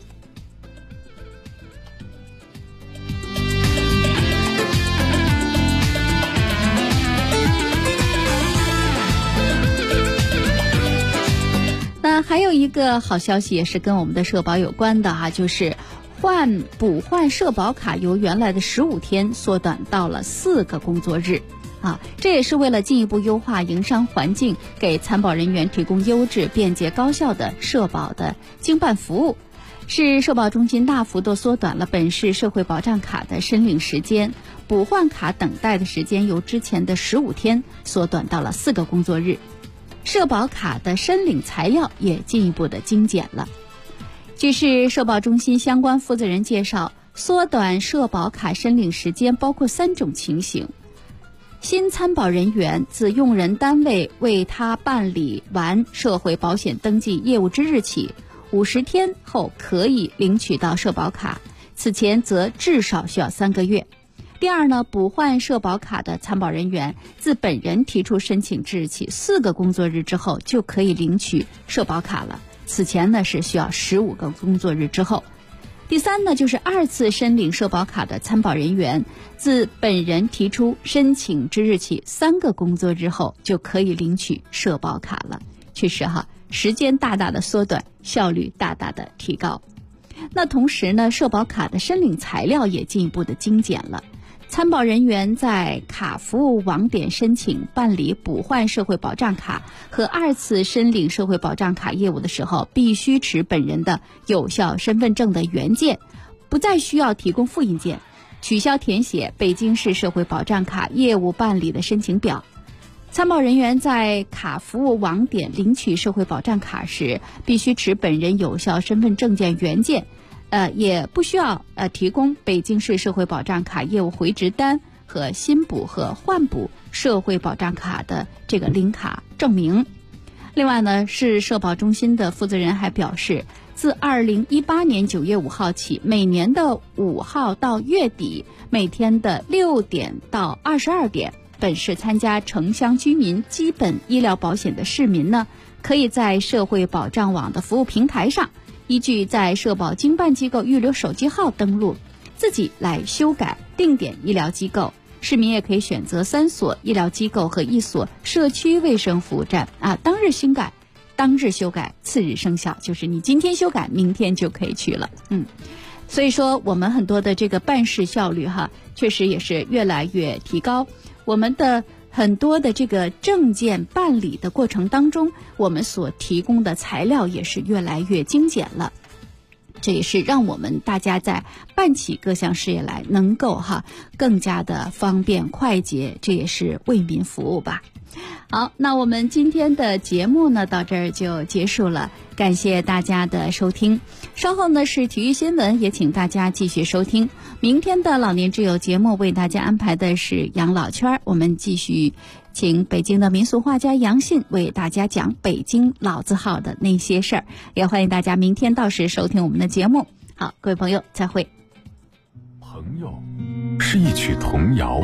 那还有一个好消息也是跟我们的社保有关的哈，就是补换社保卡由原来的15天缩短到了4个工作日啊，这也是为了进一步优化营商环境，给参保人员提供优质、便捷、高效的社保的经办服务。市社保中心大幅度缩短了本市社会保障卡的申领时间，补换卡等待的时间由之前的15天缩短到了4个工作日。社保卡的申领材料也进一步的精简了。据市社保中心相关负责人介绍，缩短社保卡申领时间包括3种情形：新参保人员自用人单位为他办理完社会保险登记业务之日起50天后可以领取到社保卡，此前则至少需要3个月。第二呢，补换社保卡的参保人员自本人提出申请之日起4个工作日之后就可以领取社保卡了，此前呢是需要15个工作日之后。第三呢，就是2次申领社保卡的参保人员自本人提出申请之日起3个工作日后就可以领取社保卡了。确实哈，时间大大的缩短，效率大大的提高。那同时呢，社保卡的申领材料也进一步的精简了。参保人员在卡服务网点申请办理补换社会保障卡和2次申领社会保障卡业务的时候，必须持本人的有效身份证的原件，不再需要提供复印件，取消填写北京市社会保障卡业务办理的申请表。参保人员在卡服务网点领取社会保障卡时，必须持本人有效身份证件原件，也不需要提供北京市社会保障卡业务回执单和新补和换补社会保障卡的这个领卡证明。另外呢，市社保中心的负责人还表示，自2018年9月5号起，每年的5号到月底，每天的6点到22点，本市参加城乡居民基本医疗保险的市民呢，可以在社会保障网的服务平台上，依据在社保经办机构预留手机号登录，自己来修改定点医疗机构。市民也可以选择3所医疗机构和1所社区卫生服务站当日修改，当日修改，次日生效，就是你今天修改，明天就可以去了。所以说我们很多的这个办事效率确实也是越来越提高。我们的很多的这个证件办理的过程当中，我们所提供的材料也是越来越精简了。这也是让我们大家在办起各项事业来能够更加的方便快捷，这也是为民服务吧。好，那我们今天的节目呢到这儿就结束了，感谢大家的收听。稍后呢是体育新闻，也请大家继续收听。明天的老年之友节目为大家安排的是养老圈，我们继续请北京的民俗画家杨信为大家讲北京老字号的那些事儿，也欢迎大家明天到时收听我们的节目。好，各位朋友再会。 朋友是一曲童谣，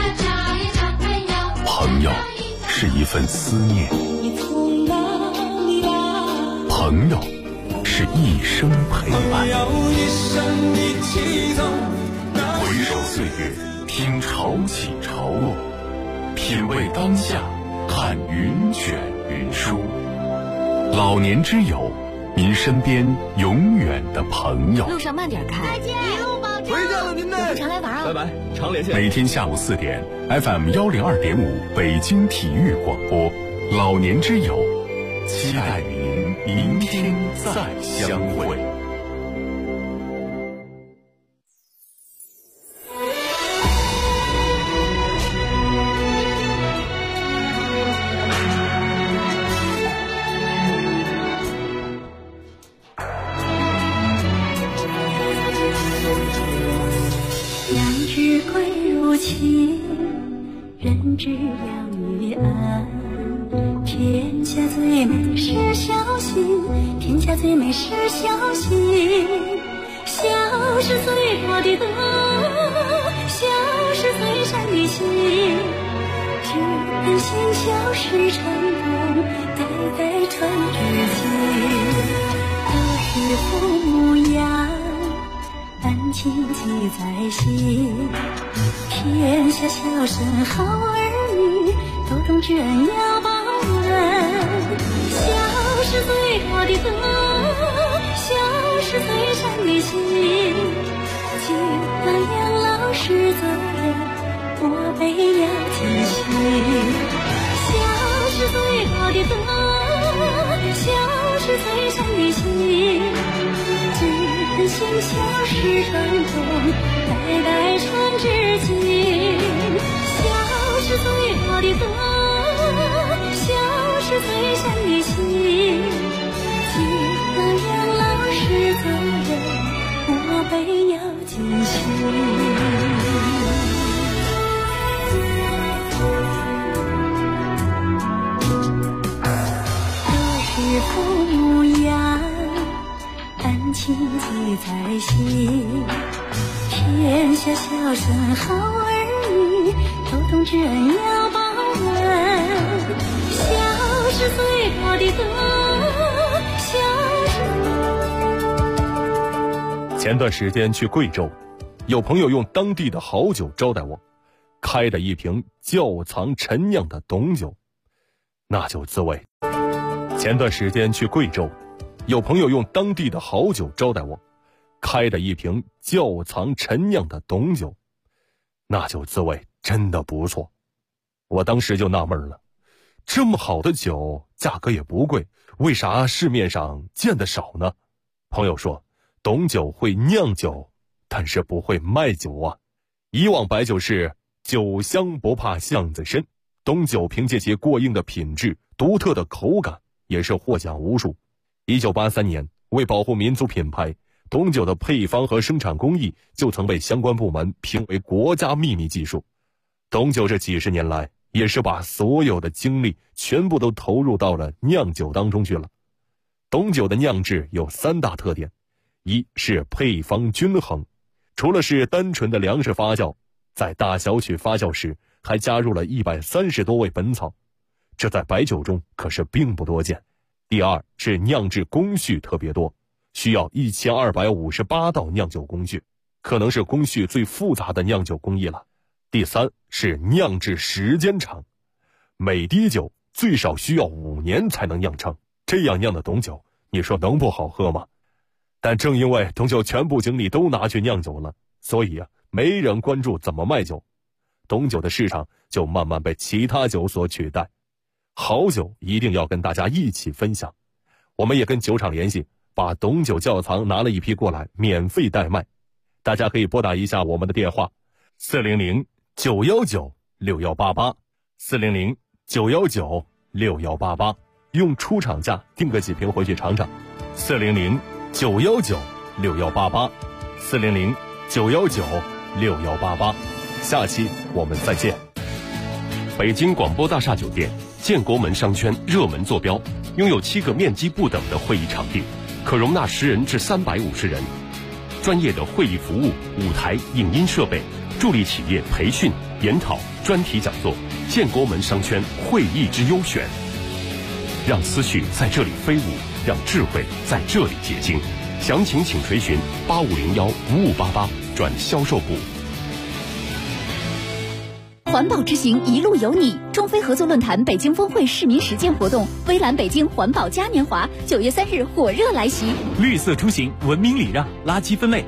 朋友是一份思念，朋友是一生陪伴。回首岁月，听潮起潮落，品味当下，看云卷云舒。老年之友，您身边永远的朋友。 路上慢点开， 再见，一路保重。 回见了您嘞， 有空常来玩啊！ 拜拜，常连线。 每天下午4点 ，FM 102.5北京体育广播，老年之友，期待您明天再相会。 人之两于安，天下最美是小心，天下最美是小心。笑是最多的德，笑是最善的心。只愿心笑是成功，代代传至今。德是父母养，恩情记在心。天下孝顺好儿女，都懂知恩要报恩。孝是最多的德，孝是最善的心。尽了养老师责任，我辈要尽心。孝是最多的德，孝是最善的心。只愿心孝是传宗，代代传至今。孝是最多的德，孝是最善的心。尽了养老师责任，我辈要尽心。是父母养，恩情记在心。天下孝顺好儿女，都懂知恩要报恩。孝是最多的德，孝是。 前段时间去贵州，有朋友用当地的好酒招待我，开的一瓶窖藏陈酿的董酒，那酒滋味。前段时间去贵州，有朋友用当地的好酒招待我，开的一瓶窖藏陈酿的董酒，那酒滋味真的不错。我当时就纳闷了，这么好的酒，价格也不贵，为啥市面上见得少呢？朋友说，董酒会酿酒，但是不会卖酒啊。以往白酒是酒香不怕巷子深，董酒凭借其过硬的品质、独特的口感，也是获奖无数。1983年，为保护民族品牌，董酒的配方和生产工艺就曾被相关部门评为国家秘密技术。董酒这几十年来，也是把所有的精力全部都投入到了酿酒当中去了。董酒的酿制有3大特点，一是配方均衡，除了是单纯的粮食发酵，在大小曲发酵时还加入了130多味本草，这在白酒中可是并不多见。第二是酿制工序特别多，需要1258道酿酒工序，可能是工序最复杂的酿酒工艺了。第三是酿制时间长，每滴酒最少需要5年才能酿成，这样酿的董酒，你说能不好喝吗？但正因为董酒全部精力都拿去酿酒了，所以没人关注怎么卖酒，董酒的市场就慢慢被其他酒所取代。好酒一定要跟大家一起分享，我们也跟酒厂联系，把董酒窖藏拿了一批过来，免费代卖。大家可以拨打一下我们的电话400-919-6188 400-919-6188，用出厂价订个几瓶回去尝尝。400-919-6188 400-919-6188，下期我们再见。 北京广播大厦酒店建国门商圈热门坐标，拥有7个面积不等的会议场地，可容纳10人至350人。专业的会议服务、舞台、影音设备，助力企业培训、研讨、专题讲座。建国门商圈会议之优选，让思绪在这里飞舞，让智慧在这里结晶。详情请垂询8501-5588转销售部。 环保之行一路有你，中非合作论坛北京峰会市民实践活动，微蓝北京环保嘉年华9月3日火热来袭。 绿色出行，文明礼让，垃圾分类